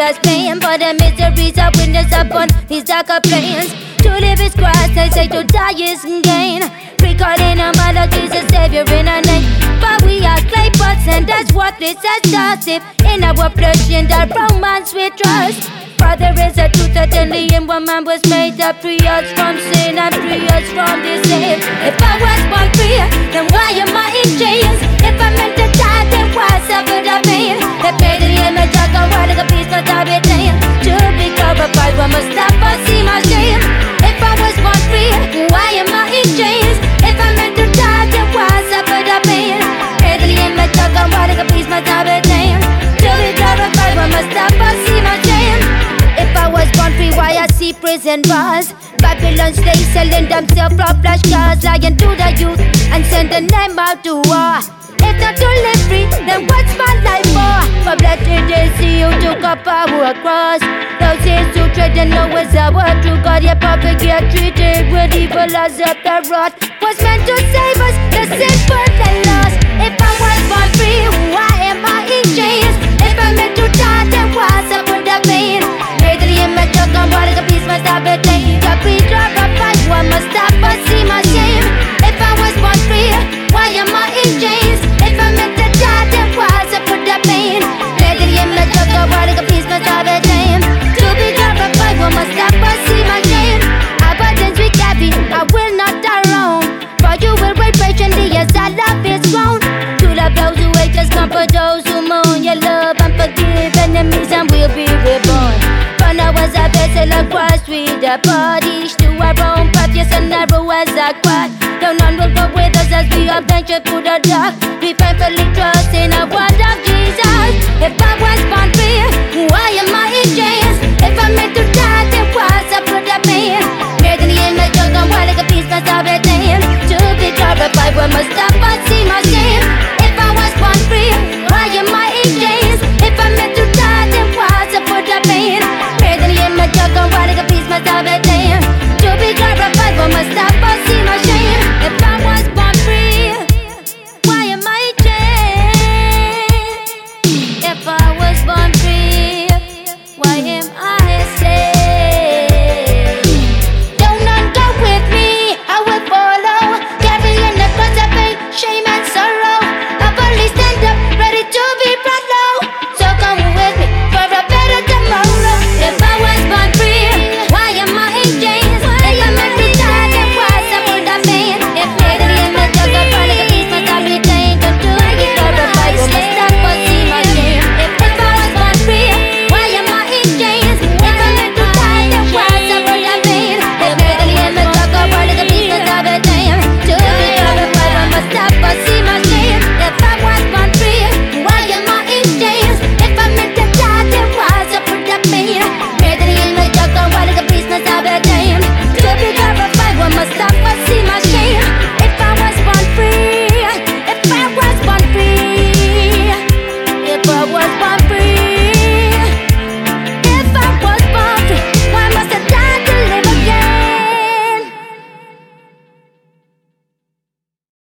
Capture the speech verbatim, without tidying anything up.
was paying for the miseries I witnessed upon these darker plains. To live is Christ, they say to die is in gain. Recalling a mother, Jesus, Savior in our name. But we are clay pots and that's worthless as gossip. In our flesh and our romance we trust. Father is a truth, certainly in one man was made up. Free us from sin and free us from this sin. If I was born free, then why am I in chains? If I meant to die, then why suffer the pain? The pain in the image of God, why like a piece must I be tamed? To be glorified, one must stop or see my shame. If I was born free, why am I in chains? If I meant to die, then why suffer the pain? Pain in the image of God, why like a piece must I be tamed? To be glorified, one must stop or see my shame. If I was born free, why I see prison bars? Babylon stay selling themselves for flash cars, lying to the youth and sending them out to war. If not to live free, then what's my life for? For blessed is he who took up our cross. Those is who tread and know is our true God. Yet perfect yet treated with evil as of the wrath was meant to save us, the sinful and lost. If I was born free, why am I in chains? If I meant to die, then why suffer the pain? What a piece must have been taken. The preacher of fight, one must stop or see my shame. If I was born free, why am I in chains? If I meant to die, then why suffer the pain? Let the image of God, what a piece must have been taken. To be glorified, one must stop or see my shame. Abundance we carry, I will not die wrong. For you will wait patiently as our love is grown. To love those who hate us, comfort those who mourn. Your love and forgive enemies and we'll be reborn. Now as a vessel of Christ with a body to our own path, yes, and narrow as a quad. No none will go with us as we adventure through the dark. We faithfully trust in the word of Jesus. If I was born